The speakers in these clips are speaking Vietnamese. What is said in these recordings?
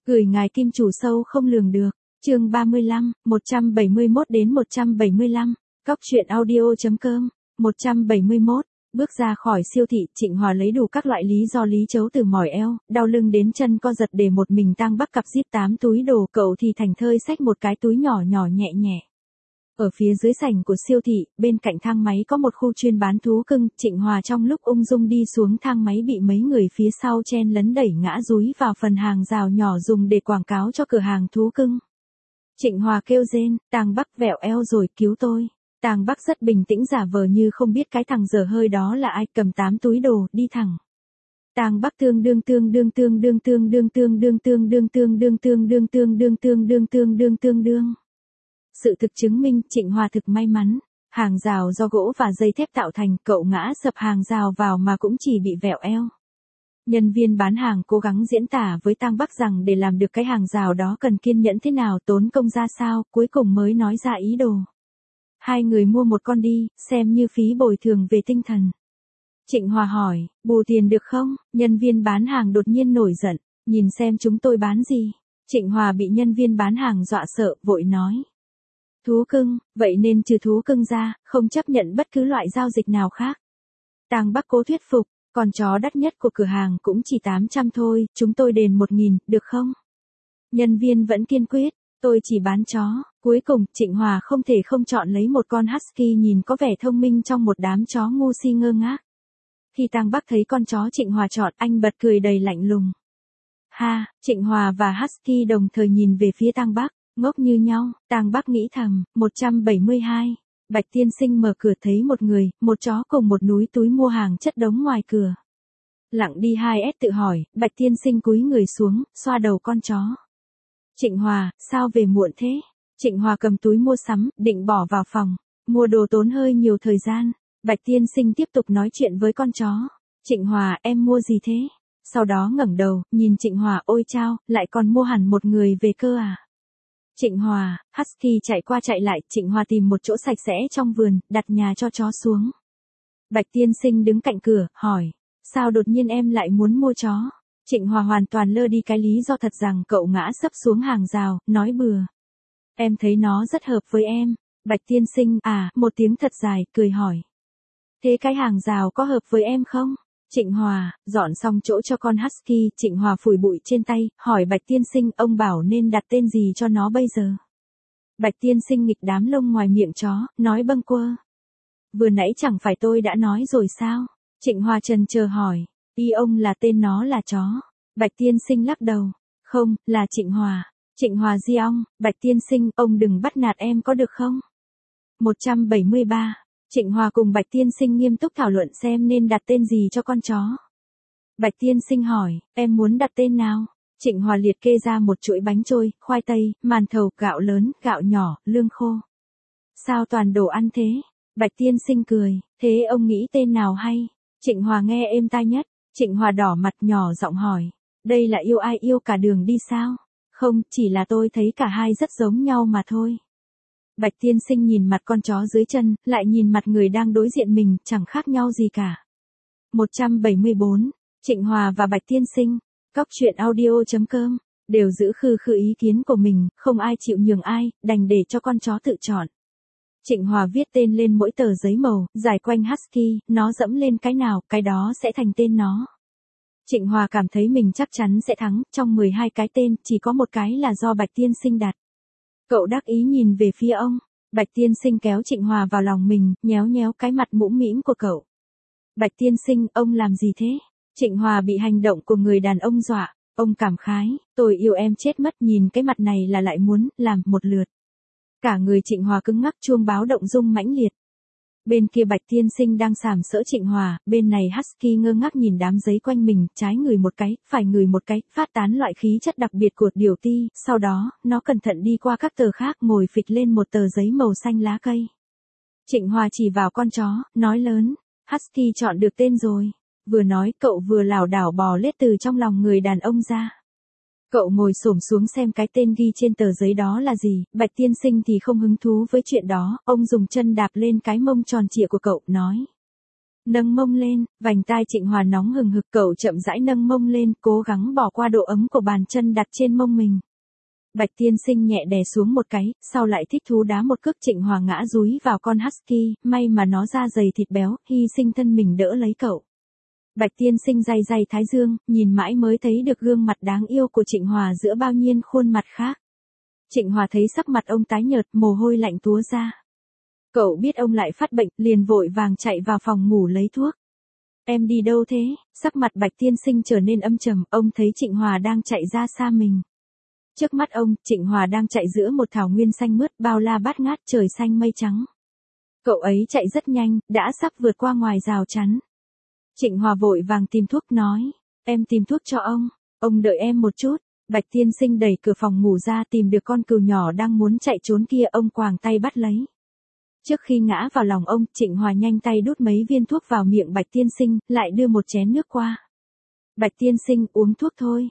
Gửi ngài kim chủ sâu không lường được. Chương 35, 171 đến 175. Góc truyện audio.com. 171. Bước ra khỏi siêu thị, Trịnh Hòa lấy đủ các loại lý do lý chấu từ mỏi eo, đau lưng đến chân co giật để một mình tang Bắc cặp zip 8 túi đồ, cậu thì thành thơi xách một cái túi nhỏ nhỏ nhẹ nhẹ. Ở phía dưới sảnh của siêu thị, bên cạnh thang máy có một khu chuyên bán thú cưng, Trịnh Hòa trong lúc ung dung đi xuống thang máy bị mấy người phía sau chen lấn đẩy ngã dúi vào phần hàng rào nhỏ dùng để quảng cáo cho cửa hàng thú cưng. Trịnh Hòa kêu rên, tang Bắc vẹo eo rồi, cứu tôi. Tang Bắc rất bình tĩnh giả vờ như không biết cái thằng dở hơi đó là ai, cầm 8 túi đồ, đi thẳng. Tang Bắc tương đương Sự thực chứng minh Trịnh Hòa thực may mắn. Hàng rào do gỗ và dây thép tạo thành, cậu ngã sập hàng rào vào mà cũng chỉ bị vẹo eo. Nhân viên bán hàng cố gắng diễn tả với Tang Bắc rằng để làm được cái hàng rào đó cần kiên nhẫn thế nào, tốn công ra sao, cuối cùng mới nói ra ý đồ. Hai người mua một con đi, xem như phí bồi thường về tinh thần. Trịnh Hòa hỏi, bù tiền được không? Nhân viên bán hàng đột nhiên nổi giận, nhìn xem chúng tôi bán gì. Trịnh Hòa bị nhân viên bán hàng dọa sợ, vội nói. Thú cưng, vậy nên trừ thú cưng ra, không chấp nhận bất cứ loại giao dịch nào khác. Tang Bắc cố thuyết phục, con chó đắt nhất của cửa hàng cũng chỉ 800 thôi, chúng tôi đền 1.000, được không? Nhân viên vẫn kiên quyết, tôi chỉ bán chó. Cuối cùng, Trịnh Hòa không thể không chọn lấy một con husky nhìn có vẻ thông minh trong một đám chó ngu si ngơ ngác. Khi Tang Bắc thấy con chó Trịnh Hòa chọn, anh bật cười đầy lạnh lùng. Ha, Trịnh Hòa và husky đồng thời nhìn về phía Tang Bắc, ngốc như nhau. Tang Bắc nghĩ thầm. 172. Bạch tiên sinh mở cửa thấy một người, một chó cùng một núi túi mua hàng chất đống ngoài cửa. Lặng đi 2S tự hỏi, Bạch tiên sinh cúi người xuống, xoa đầu con chó. Trịnh Hòa, sao về muộn thế? Trịnh Hòa cầm túi mua sắm, định bỏ vào phòng. Mua đồ tốn hơi nhiều thời gian. Bạch tiên sinh tiếp tục nói chuyện với con chó. Trịnh Hòa, em mua gì thế? Sau đó ngẩng đầu, nhìn Trịnh Hòa, ôi chao, lại còn mua hẳn một người về cơ à? Trịnh Hòa, husky chạy qua chạy lại, Trịnh Hòa tìm một chỗ sạch sẽ trong vườn, đặt nhà cho chó xuống. Bạch tiên sinh đứng cạnh cửa, hỏi, sao đột nhiên em lại muốn mua chó? Trịnh Hòa hoàn toàn lơ đi cái lý do thật rằng cậu ngã sấp xuống hàng rào, nói bừa. Em thấy nó rất hợp với em. Bạch tiên sinh, một tiếng thật dài, cười hỏi. Thế cái hàng rào có hợp với em không? Trịnh Hòa, dọn xong chỗ cho con husky, Trịnh Hòa phủi bụi trên tay, hỏi Bạch tiên sinh, ông bảo nên đặt tên gì cho nó bây giờ? Bạch tiên sinh nghịch đám lông ngoài miệng chó, nói bâng quơ. Vừa nãy chẳng phải tôi đã nói rồi sao? Trịnh Hòa trần chờ hỏi, ý ông là tên nó là chó. Bạch tiên sinh lắc đầu, không, là Trịnh Hòa. Trịnh Hòa di ong, Bạch tiên sinh, ông đừng bắt nạt em có được không? 173. Trịnh Hòa cùng Bạch tiên sinh nghiêm túc thảo luận xem nên đặt tên gì cho con chó. Bạch tiên sinh hỏi, em muốn đặt tên nào? Trịnh Hòa liệt kê ra một chuỗi bánh trôi, khoai tây, màn thầu, gạo lớn, gạo nhỏ, lương khô. Sao toàn đồ ăn thế? Bạch tiên sinh cười, thế ông nghĩ tên nào hay? Trịnh Hòa nghe êm tai nhất. Trịnh Hòa đỏ mặt nhỏ giọng hỏi, đây là yêu ai yêu cả đường đi sao? Không, chỉ là tôi thấy cả hai rất giống nhau mà thôi. Bạch tiên sinh nhìn mặt con chó dưới chân, lại nhìn mặt người đang đối diện mình, chẳng khác nhau gì cả. 174. Trịnh Hòa và Bạch tiên sinh. Góc truyện audio.com. Đều giữ khư ý kiến của mình, không ai chịu nhường ai, đành để cho con chó tự chọn. Trịnh Hòa viết tên lên mỗi tờ giấy màu, giải quanh husky, nó dẫm lên cái nào, cái đó sẽ thành tên nó. Trịnh Hòa cảm thấy mình chắc chắn sẽ thắng, trong 12 cái tên, chỉ có một cái là do Bạch tiên sinh đặt. Cậu đắc ý nhìn về phía ông. Bạch tiên sinh kéo Trịnh Hòa vào lòng mình, nhéo nhéo cái mặt mũm mĩm của cậu. Bạch tiên sinh, ông làm gì thế? Trịnh Hòa bị hành động của người đàn ông dọa. Ông cảm khái, tôi yêu em chết mất, nhìn cái mặt này là lại muốn làm một lượt. Cả người Trịnh Hòa cứng ngắc, chuông báo động rung mãnh liệt. Bên kia Bạch tiên sinh đang sàm sỡ Trịnh Hòa, bên này husky ngơ ngác nhìn đám giấy quanh mình, trái ngửi một cái, phải ngửi một cái, phát tán loại khí chất đặc biệt của điều ti, sau đó, nó cẩn thận đi qua các tờ khác, ngồi phịch lên một tờ giấy màu xanh lá cây. Trịnh Hòa chỉ vào con chó, nói lớn, husky chọn được tên rồi. Vừa nói, cậu vừa lảo đảo bò lết từ trong lòng người đàn ông ra. Cậu ngồi xổm xuống xem cái tên ghi trên tờ giấy đó là gì. Bạch tiên sinh thì không hứng thú với chuyện đó, ông dùng chân đạp lên cái mông tròn trịa của cậu, nói. Nâng mông lên, vành tai Trịnh Hòa nóng hừng hực, cậu chậm rãi nâng mông lên, cố gắng bỏ qua độ ấm của bàn chân đặt trên mông mình. Bạch tiên sinh nhẹ đè xuống một cái, sau lại thích thú đá một cước. Trịnh Hòa ngã dúi vào con husky, may mà nó da dày thịt béo, hy sinh thân mình đỡ lấy cậu. Bạch tiên sinh day day thái dương, nhìn mãi mới thấy được gương mặt đáng yêu của Trịnh Hòa giữa bao nhiêu khuôn mặt khác. Trịnh Hòa thấy sắc mặt ông tái nhợt, mồ hôi lạnh túa ra. Cậu biết ông lại phát bệnh, liền vội vàng chạy vào phòng ngủ lấy thuốc. Em đi đâu thế? Sắc mặt Bạch tiên sinh trở nên âm trầm, ông thấy Trịnh Hòa đang chạy ra xa mình. Trước mắt ông, Trịnh Hòa đang chạy giữa một thảo nguyên xanh mướt, bao la bát ngát, trời xanh mây trắng. Cậu ấy chạy rất nhanh, đã sắp vượt qua ngoài rào chắn. Trịnh Hòa vội vàng tìm thuốc nói, em tìm thuốc cho ông đợi em một chút. Bạch tiên sinh đẩy cửa phòng ngủ ra, tìm được con cừu nhỏ đang muốn chạy trốn kia, ông quàng tay bắt lấy. Trước khi ngã vào lòng ông, Trịnh Hòa nhanh tay đút mấy viên thuốc vào miệng Bạch tiên sinh, lại đưa một chén nước qua. Bạch tiên sinh, uống thuốc thôi.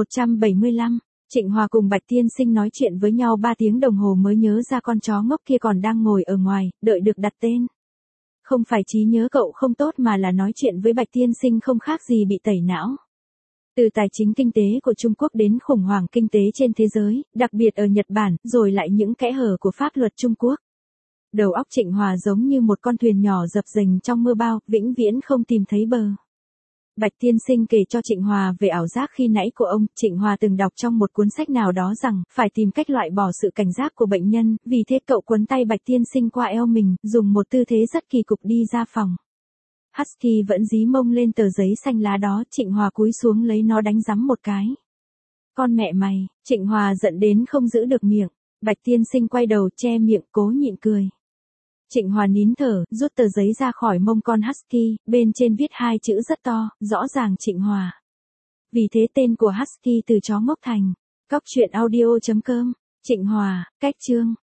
175. Trịnh Hòa cùng Bạch tiên sinh nói chuyện với nhau 3 tiếng đồng hồ mới nhớ ra con chó ngốc kia còn đang ngồi ở ngoài, đợi được đặt tên. Không phải trí nhớ cậu không tốt mà là nói chuyện với Bạch tiên sinh không khác gì bị tẩy não. Từ tài chính kinh tế của Trung Quốc đến khủng hoảng kinh tế trên thế giới, đặc biệt ở Nhật Bản, rồi lại những kẽ hở của pháp luật Trung Quốc. Đầu óc Trịnh Hòa giống như một con thuyền nhỏ dập dềnh trong mưa bao, vĩnh viễn không tìm thấy bờ. Bạch tiên sinh kể cho Trịnh Hòa về ảo giác khi nãy của ông. Trịnh Hòa từng đọc trong một cuốn sách nào đó rằng, phải tìm cách loại bỏ sự cảnh giác của bệnh nhân, vì thế cậu quấn tay Bạch tiên sinh qua eo mình, dùng một tư thế rất kỳ cục đi ra phòng. Husky vẫn dí mông lên tờ giấy xanh lá đó, Trịnh Hòa cúi xuống lấy nó đánh giấm một cái. Con mẹ mày, Trịnh Hòa giận đến không giữ được miệng. Bạch tiên sinh quay đầu che miệng cố nhịn cười. Trịnh Hòa nín thở, rút tờ giấy ra khỏi mông con husky, bên trên viết 2 chữ rất to, rõ ràng Trịnh Hòa. Vì thế tên của husky từ chó ngốc thành. Cóc truyện audio.com. Trịnh Hòa, cách chương.